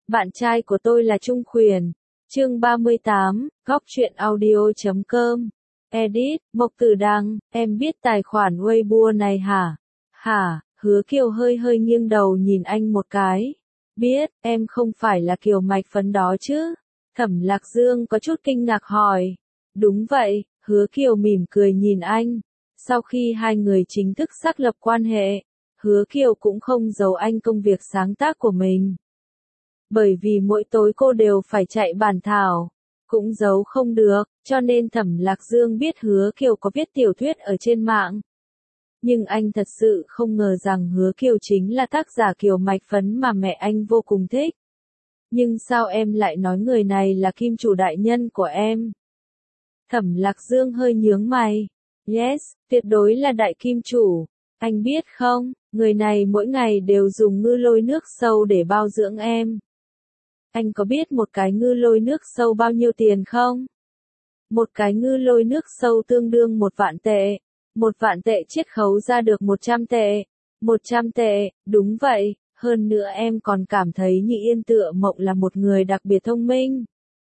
Bạn trai của tôi là Trung Khuyển. Chương 38, Góc truyện audio.com. Edit, Mộc Tử Đăng, em biết tài khoản Weibo này hả? Hả? Hứa Kiều hơi nghiêng đầu nhìn anh một cái. Biết, em không phải là Kiều Mạch Phấn đó chứ? Thẩm Lạc Dương có chút kinh ngạc hỏi. Đúng vậy, Hứa Kiều mỉm cười nhìn anh. Sau khi hai người chính thức xác lập quan hệ, Hứa Kiều cũng không giấu anh công việc sáng tác của mình. Bởi vì mỗi tối cô đều phải chạy bản thảo, cũng giấu không được, cho nên Thẩm Lạc Dương biết Hứa Kiều có viết tiểu thuyết ở trên mạng. Nhưng anh thật sự không ngờ rằng Hứa Kiều chính là tác giả Kiều Mạch Phấn mà mẹ anh vô cùng thích. Nhưng sao em lại nói người này là kim chủ đại nhân của em? Thẩm Lạc Dương hơi nhướng mày. Yes, tuyệt đối là đại kim chủ. Anh biết không, người này mỗi ngày đều dùng ngư lôi nước sâu để bao dưỡng em. Anh có biết một cái ngư lôi nước sâu bao nhiêu tiền không? Một cái ngư lôi nước sâu tương đương 1.000.000 tệ. 1.000.000 tệ chiết khấu ra được 100 tệ. 100 tệ, đúng vậy. Hơn nữa em còn cảm thấy Nhị Yên tựa mộng là một người đặc biệt thông minh.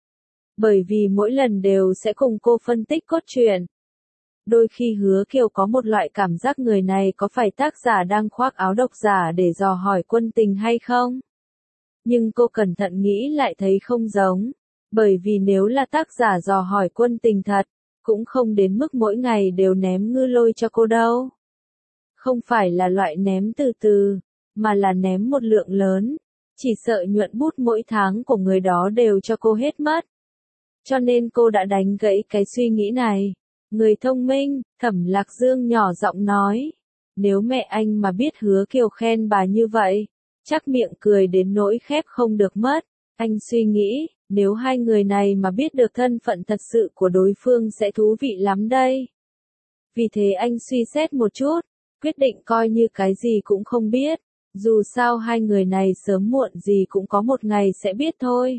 Bởi vì mỗi lần đều sẽ cùng cô phân tích cốt truyện. Đôi khi Hứa Kiều có một loại cảm giác người này có phải tác giả đang khoác áo độc giả để dò hỏi quân tình hay không? Nhưng cô cẩn thận nghĩ lại thấy không giống. Bởi vì nếu là tác giả dò hỏi quân tình thật, cũng không đến mức mỗi ngày đều ném ngư lôi cho cô đâu. Không phải là loại ném từ từ, mà là ném một lượng lớn. Chỉ sợ nhuận bút mỗi tháng của người đó đều cho cô hết mất. Cho nên cô đã đánh gãy cái suy nghĩ này. Người thông minh, Thẩm Lạc Dương nhỏ giọng nói. Nếu mẹ anh mà biết Hứa Kiều khen bà như vậy, chắc miệng cười đến nỗi khép không được mất. Anh suy nghĩ, nếu hai người này mà biết được thân phận thật sự của đối phương sẽ thú vị lắm đây. Vì thế anh suy xét một chút, quyết định coi như cái gì cũng không biết. Dù sao hai người này sớm muộn gì cũng có một ngày sẽ biết thôi.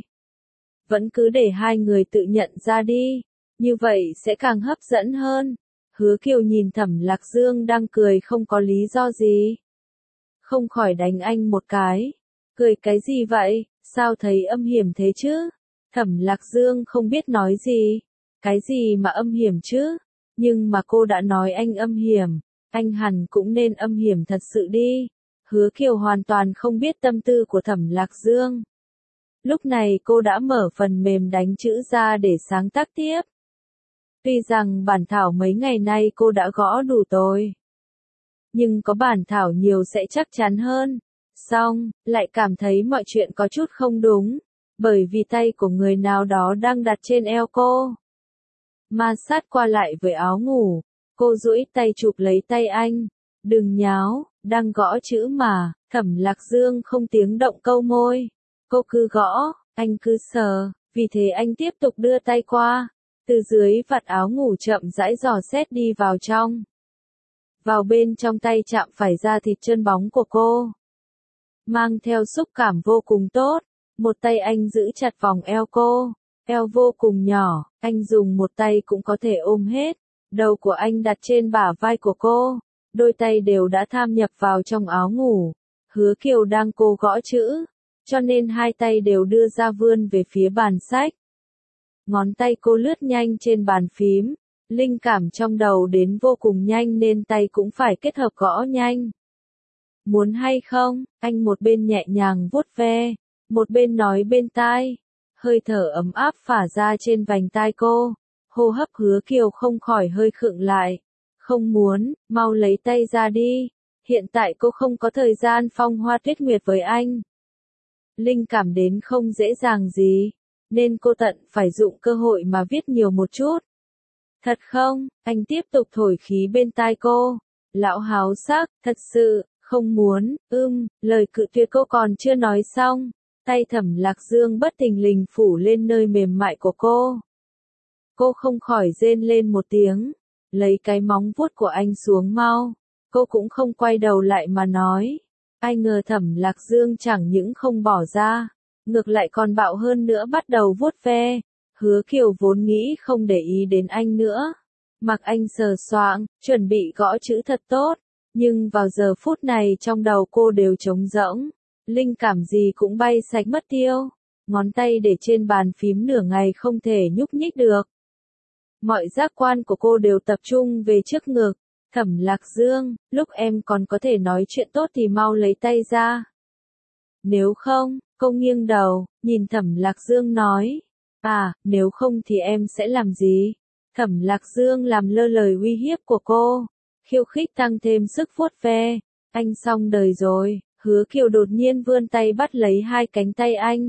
Vẫn cứ để hai người tự nhận ra đi, như vậy sẽ càng hấp dẫn hơn. Hứa Kiều nhìn Thẩm Lạc Dương đang cười không có lý do gì. Không khỏi đánh anh một cái. Cười cái gì vậy, sao thấy âm hiểm thế chứ? Thẩm Lạc Dương không biết nói gì. Cái gì mà âm hiểm chứ? Nhưng mà cô đã nói anh âm hiểm, anh hẳn cũng nên âm hiểm thật sự đi. Hứa Kiều hoàn toàn không biết tâm tư của Thẩm Lạc Dương. Lúc này cô đã mở phần mềm đánh chữ ra để sáng tác tiếp. Tuy rằng bản thảo mấy ngày nay cô đã gõ đủ rồi. Nhưng có bản thảo nhiều sẽ chắc chắn hơn. Xong, lại cảm thấy mọi chuyện có chút không đúng. Bởi vì tay của người nào đó đang đặt trên eo cô. Ma sát qua lại với áo ngủ. Cô duỗi tay chụp lấy tay anh. Đừng nháo, đang gõ chữ mà. Thẩm Lạc Dương không tiếng động câu môi. Cô cứ gõ, anh cứ sờ. Vì thế anh tiếp tục đưa tay qua. Từ dưới vạt áo ngủ chậm rãi dò xét đi vào trong. Vào bên trong tay chạm phải da thịt chân bóng của cô. Mang theo xúc cảm vô cùng tốt. Một tay anh giữ chặt vòng eo cô. Eo vô cùng nhỏ, anh dùng một tay cũng có thể ôm hết. Đầu của anh đặt trên bả vai của cô. Đôi tay đều đã tham nhập vào trong áo ngủ. Hứa Kiều đang cố gõ chữ. Cho nên hai tay đều đưa ra vươn về phía bàn sách. Ngón tay cô lướt nhanh trên bàn phím. Linh cảm trong đầu đến vô cùng nhanh nên tay cũng phải kết hợp gõ nhanh. Muốn hay không? Anh một bên nhẹ nhàng vuốt ve, một bên nói bên tai. Hơi thở ấm áp phả ra trên vành tai cô. Hô hấp Hứa Kiều không khỏi hơi khựng lại. Không muốn, mau lấy tay ra đi. Hiện tại cô không có thời gian phong hoa tuyết nguyệt với anh. Linh cảm đến không dễ dàng gì, nên cô tận phải dụng cơ hội mà viết nhiều một chút. Thật không? Anh tiếp tục thổi khí bên tai cô. Lão háo sắc, thật sự, không muốn, lời cự tuyệt cô còn chưa nói xong. Tay Thẩm Lạc Dương bất thình lình phủ lên nơi mềm mại của cô. Cô không khỏi rên lên một tiếng. Lấy cái móng vuốt của anh xuống mau. Cô cũng không quay đầu lại mà nói. Ai ngờ Thẩm Lạc Dương chẳng những không bỏ ra, ngược lại còn bạo hơn nữa bắt đầu vuốt ve. Hứa Kiều vốn nghĩ không để ý đến anh nữa. Mặc anh sờ soạng, chuẩn bị gõ chữ thật tốt. Nhưng vào giờ phút này trong đầu cô đều trống rỗng. Linh cảm gì cũng bay sạch mất tiêu. ngón tay để trên bàn phím nửa ngày không thể nhúc nhích được. Mọi giác quan của cô đều tập trung về trước ngực. Thẩm Lạc Dương, lúc em còn có thể nói chuyện tốt thì mau lấy tay ra. Nếu không, cô nghiêng đầu, nhìn Thẩm Lạc Dương nói. À, nếu không thì em sẽ làm gì? Thẩm Lạc Dương làm lơ lời uy hiếp của cô. Khiêu khích tăng thêm sức vuốt ve. Anh xong đời rồi. Hứa Kiều đột nhiên vươn tay bắt lấy hai cánh tay anh.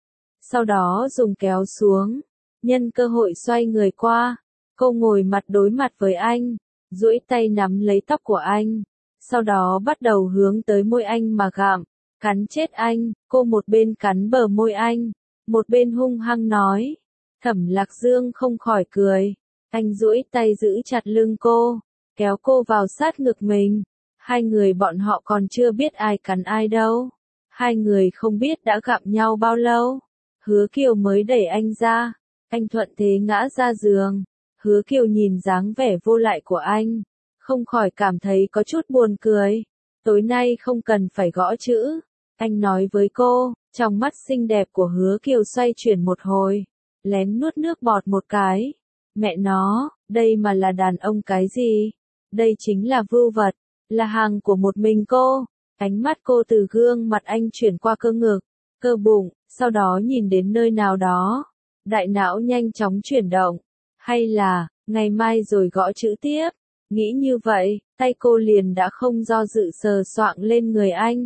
Sau đó dùng kéo xuống. Nhân cơ hội xoay người qua. Cô ngồi mặt đối mặt với anh. Duỗi tay nắm lấy tóc của anh. Sau đó bắt đầu hướng tới môi anh mà gặm. Cắn chết anh. Cô một bên cắn bờ môi anh. Một bên hung hăng nói. Thẩm Lạc Dương không khỏi cười. Anh duỗi tay giữ chặt lưng cô. Kéo cô vào sát ngực mình. Hai người bọn họ còn chưa biết ai cắn ai đâu. Hai người không biết đã gặp nhau bao lâu. Hứa Kiều mới đẩy anh ra. Anh thuận thế ngã ra giường. Hứa Kiều nhìn dáng vẻ vô lại của anh. Không khỏi cảm thấy có chút buồn cười. Tối nay không cần phải gõ chữ. Anh nói với cô. Trong mắt xinh đẹp của Hứa Kiều xoay chuyển một hồi. Lén nuốt nước bọt một cái. Mẹ nó, đây mà là đàn ông cái gì? Đây chính là vưu vật. Là hàng của một mình cô. Ánh mắt cô từ gương mặt anh chuyển qua cơ ngực, cơ bụng, sau đó nhìn đến nơi nào đó. Đại não nhanh chóng chuyển động. Hay là, ngày mai rồi gõ chữ tiếp. Nghĩ như vậy, tay cô liền đã không do dự sờ soạng lên người anh.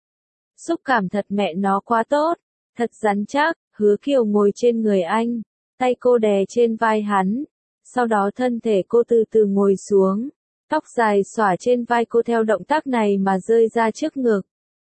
Xúc cảm thật mẹ nó quá tốt. Thật rắn chắc. Hứa Kiều ngồi trên người anh. Tay cô đè trên vai hắn. Sau đó thân thể cô từ từ ngồi xuống. Tóc dài xõa trên vai cô theo động tác này mà rơi ra trước ngực.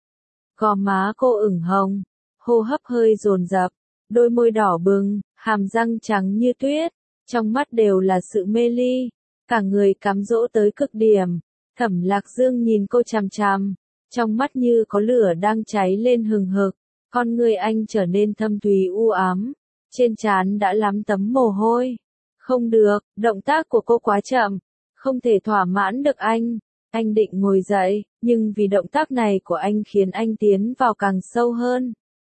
Gò má cô ửng hồng, hô hấp hơi dồn dập, đôi môi đỏ bừng, hàm răng trắng như tuyết, trong mắt đều là sự mê ly, cả người cám dỗ tới cực điểm. Thẩm Lạc Dương nhìn cô chằm chằm, trong mắt như có lửa đang cháy lên hừng hực, con người anh trở nên thâm thúy u ám, trên trán đã lắm tấm mồ hôi. Không được, động tác của cô quá chậm. Không thể thỏa mãn được anh. Anh định ngồi dậy, nhưng vì động tác này của anh khiến anh tiến vào càng sâu hơn.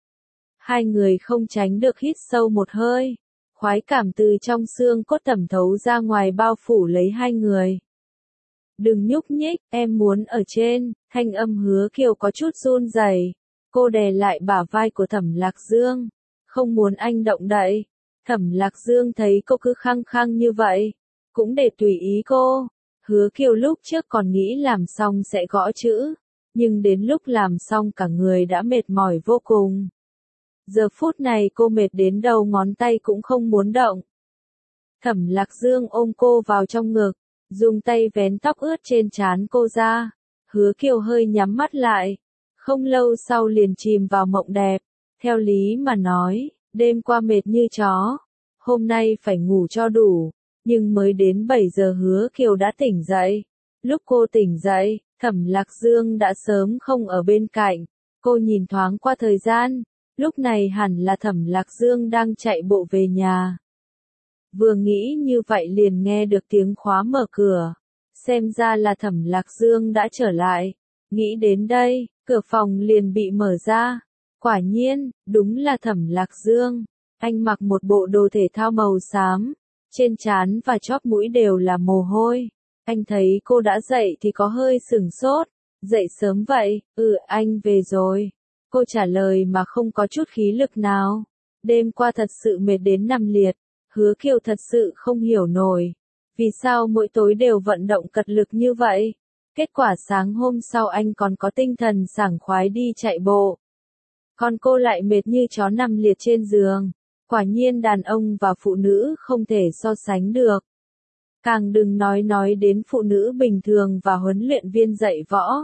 Hai người không tránh được hít sâu một hơi. Khoái cảm từ trong xương cốt thẩm thấu ra ngoài bao phủ lấy hai người. Đừng nhúc nhích, em muốn ở trên. Thanh âm Hứa Kiều có chút run rẩy. Cô đè lại bả vai của Thẩm Lạc Dương. Không muốn anh động đậy. Thẩm Lạc Dương thấy cô cứ khăng khăng như vậy. Cũng để tùy ý cô. Hứa Kiều lúc trước còn nghĩ làm xong sẽ gõ chữ. Nhưng đến lúc làm xong cả người đã mệt mỏi vô cùng. Giờ phút này cô mệt đến đầu ngón tay cũng không muốn động. Thẩm Lạc Dương ôm cô vào trong ngực. Dùng tay vén tóc ướt trên trán cô ra. Hứa Kiều hơi nhắm mắt lại. Không lâu sau liền chìm vào mộng đẹp. Theo lý mà nói, đêm qua mệt như chó. Hôm nay phải ngủ cho đủ. Nhưng mới đến 7 giờ Hứa Kiều đã tỉnh dậy. Lúc cô tỉnh dậy, Thẩm Lạc Dương đã sớm không ở bên cạnh. Cô nhìn thoáng qua thời gian. Lúc này hẳn là Thẩm Lạc Dương đang chạy bộ về nhà. Vừa nghĩ như vậy liền nghe được tiếng khóa mở cửa. Xem ra là Thẩm Lạc Dương đã trở lại. Nghĩ đến đây, cửa phòng liền bị mở ra. Quả nhiên, đúng là Thẩm Lạc Dương. Anh mặc một bộ đồ thể thao màu xám. Trên trán và chóp mũi đều là mồ hôi. Anh thấy cô đã dậy thì có hơi sửng sốt. Dậy sớm vậy, anh về rồi. Cô trả lời mà không có chút khí lực nào. Đêm qua thật sự mệt đến nằm liệt. Hứa Kiều thật sự không hiểu nổi. Vì sao mỗi tối đều vận động cật lực như vậy? Kết quả sáng hôm sau anh còn có tinh thần sảng khoái đi chạy bộ. Còn cô lại mệt như chó nằm liệt trên giường. Quả nhiên đàn ông và phụ nữ không thể so sánh được. Càng đừng nói đến phụ nữ bình thường và huấn luyện viên dạy võ.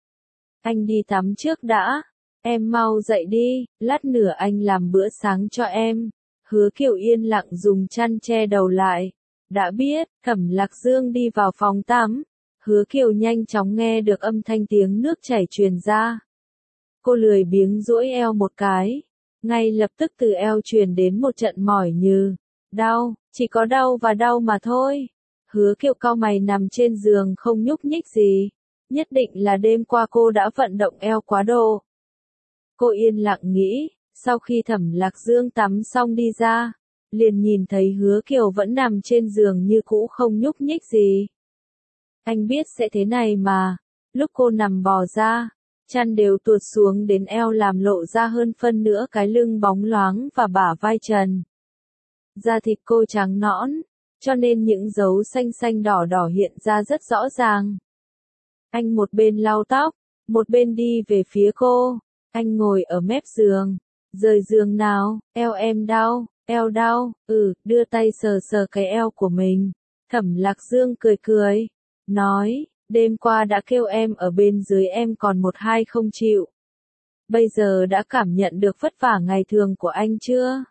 Anh đi tắm trước đã. Em mau dậy đi, lát nữa anh làm bữa sáng cho em. Hứa Kiều yên lặng dùng chăn che đầu lại. Đã biết, Thẩm Lạc Dương đi vào phòng tắm. Hứa Kiều nhanh chóng nghe được âm thanh tiếng nước chảy truyền ra. Cô lười biếng duỗi eo một cái. Ngay lập tức từ eo truyền đến một trận mỏi như đau, chỉ có đau và đau mà thôi. Hứa Kiều cau mày nằm trên giường không nhúc nhích gì. Nhất định là đêm qua cô đã vận động eo quá độ. Cô yên lặng nghĩ, Sau khi Thẩm Lạc Dương tắm xong đi ra, liền nhìn thấy Hứa Kiều vẫn nằm trên giường như cũ không nhúc nhích gì. Anh biết sẽ thế này mà, lúc cô nằm bò ra, chăn đều tuột xuống đến eo làm lộ ra hơn phân nửa cái lưng bóng loáng và bả vai trần. Da thịt cô trắng nõn, cho nên những dấu xanh xanh đỏ đỏ hiện ra rất rõ ràng. Anh một bên lau tóc, một bên đi về phía cô. Anh ngồi ở mép giường. Rời giường nào, eo em đau, eo đau, đưa tay sờ sờ cái eo của mình. Thẩm Lạc Dương cười cười, nói, đêm qua đã kêu em ở bên dưới em còn một hai không chịu. Bây giờ đã cảm nhận được vất vả ngày thường của anh chưa?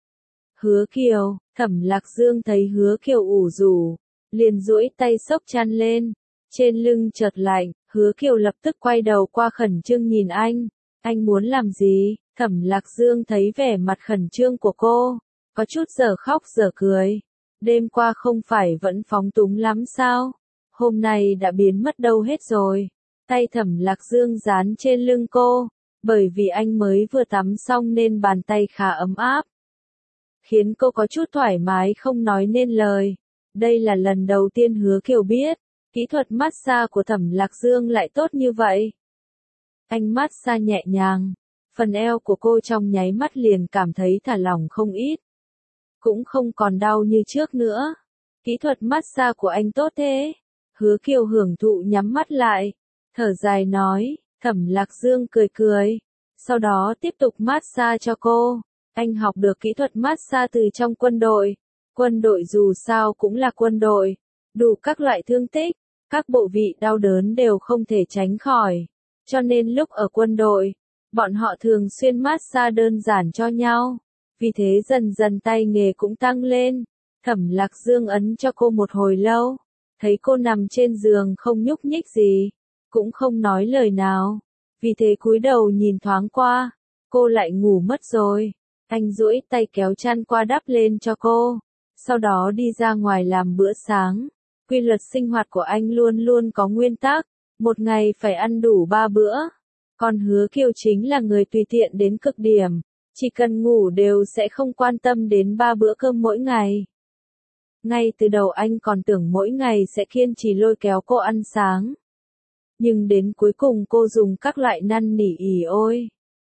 Hứa Kiều, Thẩm Lạc Dương thấy Hứa Kiều ủ rũ, liền duỗi tay xốc chăn lên. Trên lưng chợt lạnh, Hứa Kiều lập tức quay đầu qua khẩn trương nhìn anh muốn làm gì? Thẩm Lạc Dương thấy vẻ mặt khẩn trương của cô, có chút dở khóc dở cười. Đêm qua không phải vẫn phóng túng lắm sao? Hôm nay đã biến mất đâu hết rồi. Tay Thẩm Lạc Dương dán trên lưng cô, bởi vì anh mới vừa tắm xong nên bàn tay khá ấm áp, khiến cô có chút thoải mái không nói nên lời. Đây là lần đầu tiên Hứa Kiều biết, kỹ thuật massage của Thẩm Lạc Dương lại tốt như vậy. Anh massage nhẹ nhàng, phần eo của cô trong nháy mắt liền cảm thấy thả lỏng không ít. Cũng không còn đau như trước nữa. Kỹ thuật massage của anh tốt thế. Hứa Kiều hưởng thụ nhắm mắt lại, thở dài nói. Thẩm Lạc Dương cười cười, sau đó tiếp tục massage cho cô. Anh học được kỹ thuật massage từ trong quân đội. Quân đội dù sao cũng là quân đội, đủ các loại thương tích, các bộ vị đau đớn đều không thể tránh khỏi. Cho nên lúc ở quân đội, bọn họ thường xuyên massage đơn giản cho nhau. Vì thế dần dần tay nghề cũng tăng lên. Thẩm Lạc Dương ấn cho cô một hồi lâu, thấy cô nằm trên giường không nhúc nhích gì, cũng không nói lời nào. Vì thế cúi đầu nhìn thoáng qua, cô lại ngủ mất rồi. Anh duỗi tay kéo chăn qua đắp lên cho cô, sau đó đi ra ngoài làm bữa sáng. Quy luật sinh hoạt của anh luôn luôn có nguyên tắc, một ngày phải ăn đủ 3 bữa. Còn Hứa Kiều chính là người tùy tiện đến cực điểm, chỉ cần ngủ đều sẽ không quan tâm đến 3 bữa cơm mỗi ngày. Ngay từ đầu anh còn tưởng mỗi ngày sẽ kiên trì lôi kéo cô ăn sáng. Nhưng đến cuối cùng cô dùng các loại năn nỉ ỉ ôi,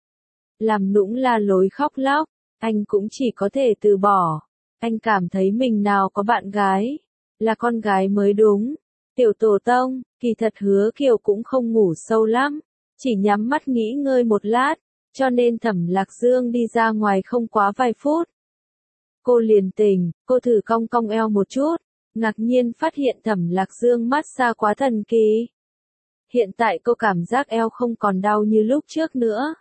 làm nũng la lối khóc lóc, anh cũng chỉ có thể từ bỏ. Anh cảm thấy mình nào có bạn gái, là con gái mới đúng. Tiểu tổ tông, kỳ thật Hứa Kiều cũng không ngủ sâu lắm, chỉ nhắm mắt nghỉ ngơi một lát, cho nên Thẩm Lạc Dương đi ra ngoài không quá vài phút. Cô liền tỉnh, cô thử cong cong eo một chút, ngạc nhiên phát hiện Thẩm Lạc Dương massage quá thần kỳ. Hiện tại cô cảm giác eo không còn đau như lúc trước nữa.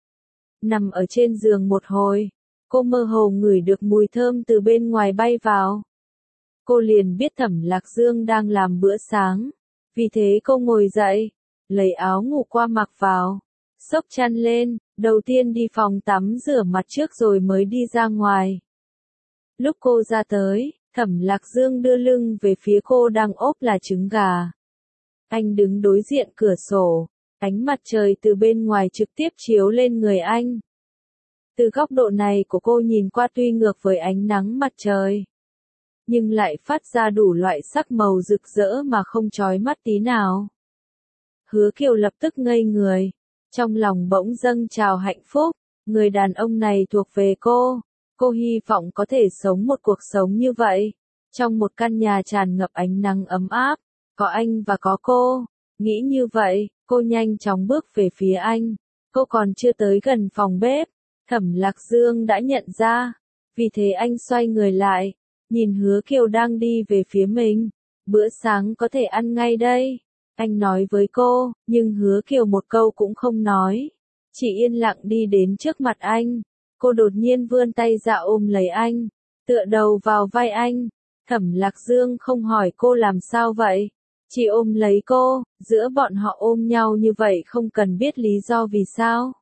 Nằm ở trên giường một hồi, cô mơ hồ ngửi được mùi thơm từ bên ngoài bay vào. Cô liền biết Thẩm Lạc Dương đang làm bữa sáng, vì thế cô ngồi dậy, lấy áo ngủ qua mặc vào, xốc chăn lên, đầu tiên đi phòng tắm rửa mặt trước rồi mới đi ra ngoài. Lúc cô ra tới, Thẩm Lạc Dương đưa lưng về phía cô đang ốp là trứng gà. Anh đứng đối diện cửa sổ, ánh mặt trời từ bên ngoài trực tiếp chiếu lên người anh. Từ góc độ này của cô nhìn qua tuy ngược với ánh nắng mặt trời, nhưng lại phát ra đủ loại sắc màu rực rỡ mà không chói mắt tí nào. Hứa Kiều lập tức ngây người, trong lòng bỗng dâng trào hạnh phúc, người đàn ông này thuộc về cô. Cô hy vọng có thể sống một cuộc sống như vậy, trong một căn nhà tràn ngập ánh nắng ấm áp, có anh và có cô. Nghĩ như vậy, cô nhanh chóng bước về phía anh. Cô còn chưa tới gần phòng bếp, Thẩm Lạc Dương đã nhận ra, vì thế anh xoay người lại, nhìn Hứa Kiều đang đi về phía mình. Bữa sáng có thể ăn ngay đây, anh nói với cô, nhưng Hứa Kiều một câu cũng không nói, chỉ yên lặng đi đến trước mặt anh. Cô đột nhiên vươn tay ra ôm lấy anh, tựa đầu vào vai anh. Thẩm Lạc Dương không hỏi cô làm sao vậy, chỉ ôm lấy cô. Giữa bọn họ ôm nhau như vậy không cần biết lý do vì sao.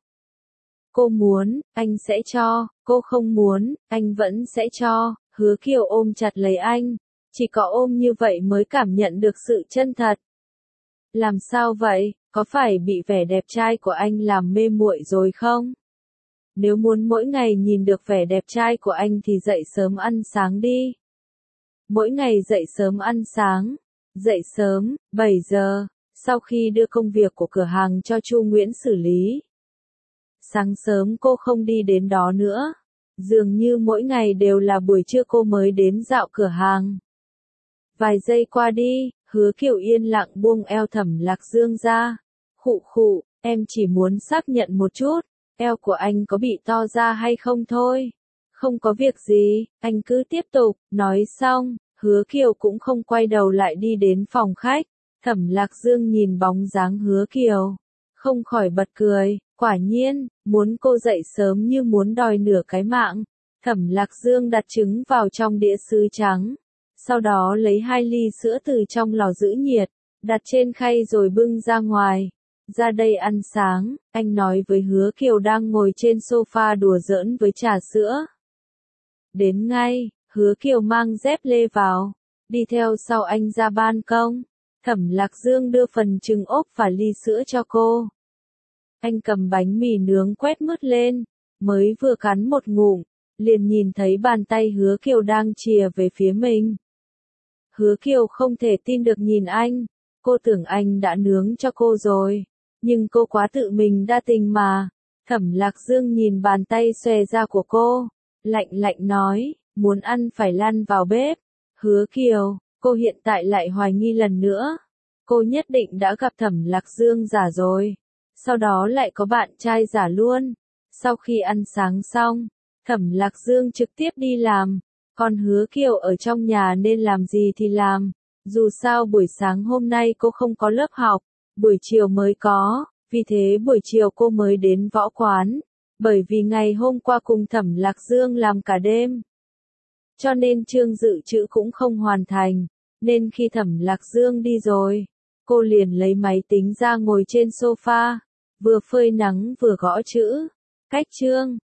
Cô muốn, anh sẽ cho, cô không muốn, anh vẫn sẽ cho. Hứa Kiều ôm chặt lấy anh, chỉ có ôm như vậy mới cảm nhận được sự chân thật. Làm sao vậy, có phải bị vẻ đẹp trai của anh làm mê muội rồi không? Nếu muốn mỗi ngày nhìn được vẻ đẹp trai của anh thì dậy sớm ăn sáng đi. Mỗi ngày dậy sớm ăn sáng. Dậy sớm, 7 giờ, sau khi đưa công việc của cửa hàng cho Chu Nguyễn xử lý. Sáng sớm cô không đi đến đó nữa. Dường như mỗi ngày đều là buổi trưa cô mới đến dạo cửa hàng. Vài giây qua đi, Hứa Kiều yên lặng buông eo Thẩm Lạc Dương ra. Khụ khụ, em chỉ muốn xác nhận một chút, eo của anh có bị to ra hay không thôi. Không có việc gì, anh cứ tiếp tục. Nói xong, Hứa Kiều cũng không quay đầu lại đi đến phòng khách. Thẩm Lạc Dương nhìn bóng dáng Hứa Kiều, không khỏi bật cười. Quả nhiên, muốn cô dậy sớm như muốn đòi nửa cái mạng. Thẩm Lạc Dương đặt trứng vào trong đĩa sứ trắng. Sau đó lấy 2 ly sữa từ trong lò giữ nhiệt, đặt trên khay rồi bưng ra ngoài. Ra đây ăn sáng, anh nói với Hứa Kiều đang ngồi trên sofa đùa giỡn với trà sữa. Đến ngay, Hứa Kiều mang dép lê vào, đi theo sau anh ra ban công. Thẩm Lạc Dương đưa phần trứng ốp và ly sữa cho cô. Anh cầm bánh mì nướng quét mứt lên, mới vừa cắn một ngụm, liền nhìn thấy bàn tay Hứa Kiều đang chìa về phía mình. Hứa Kiều không thể tin được nhìn anh, cô tưởng anh đã nướng cho cô rồi, nhưng cô quá tự mình đa tình mà. Thẩm Lạc Dương nhìn bàn tay xòe ra của cô, lạnh lạnh nói, muốn ăn phải lăn vào bếp. Hứa Kiều, cô hiện tại lại hoài nghi lần nữa. Cô nhất định đã gặp Thẩm Lạc Dương giả rồi, sau đó lại có bạn trai giả luôn. Sau khi ăn sáng xong, Thẩm Lạc Dương trực tiếp đi làm, còn Hứa Kiều ở trong nhà nên làm gì thì làm. Dù sao buổi sáng hôm nay cô không có lớp học, buổi chiều mới có, vì thế buổi chiều cô mới đến võ quán, bởi vì ngày hôm qua cùng Thẩm Lạc Dương làm cả đêm. Cho nên chương dự trữ cũng không hoàn thành, nên khi Thẩm Lạc Dương đi rồi, cô liền lấy máy tính ra ngồi trên sofa, vừa phơi nắng vừa gõ chữ. Cách chương